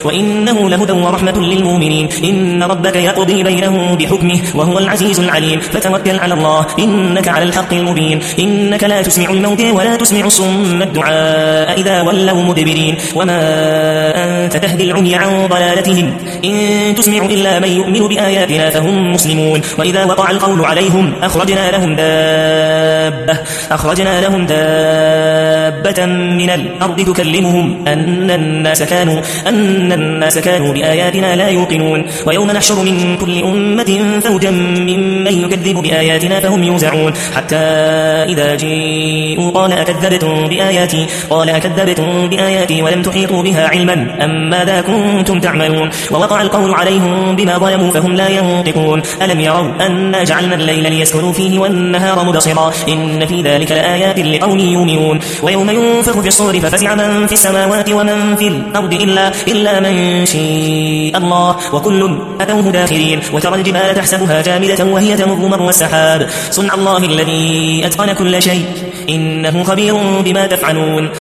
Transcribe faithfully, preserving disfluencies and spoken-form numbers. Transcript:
وإنه لهدى ورحمة للمؤمنين. إن ربك يقضي بينهم بحكمه وهو العزيز العليم. فتوكل على الله إنك على الحق المبين. إنك لا تسمع الموتى ولا تسمع الصم الدعاء إذا ولوا مدبرين. وما أنت تهدي العمي عن ضلالتهم إن تسمع إلا من يؤمن بآياتنا فهم مسلمون. وإذا وقع القول عليهم أخرجنا لهم دابة أخرجنا لهم دابة من الأرض تكلمهم أن الناس كانوا أن الناس كانوا بآياتنا لا يوقنون. ويوم نحشر من كل أمة فوجا ممن يكذب بآياتنا فهم يوزعون. حتى إذا جيءوا قال أكذبتم بآياتي قال أكذبتم بآياتي ولم تحيطوا بها علما أم ماذا كنتم تعملون. ووقع القول عليهم بما ظلموا فهم لا ينطقون. ألم يروا أنا جعلنا الليل ليسكنوا فيه والنهار مبصرا إن في ذلك لآيات لقوم يؤمنون. ويوم ينفخ في الصور ففزع من في السماوات ومن في الأرض إلا, إلا من شاء الله وكل أتوه داخرين. وترى الجبال تحسبها جامدة وهي تمر مر السحاب صنع الله الذي أتقن كل شيء إنه خبير بما تفعلون.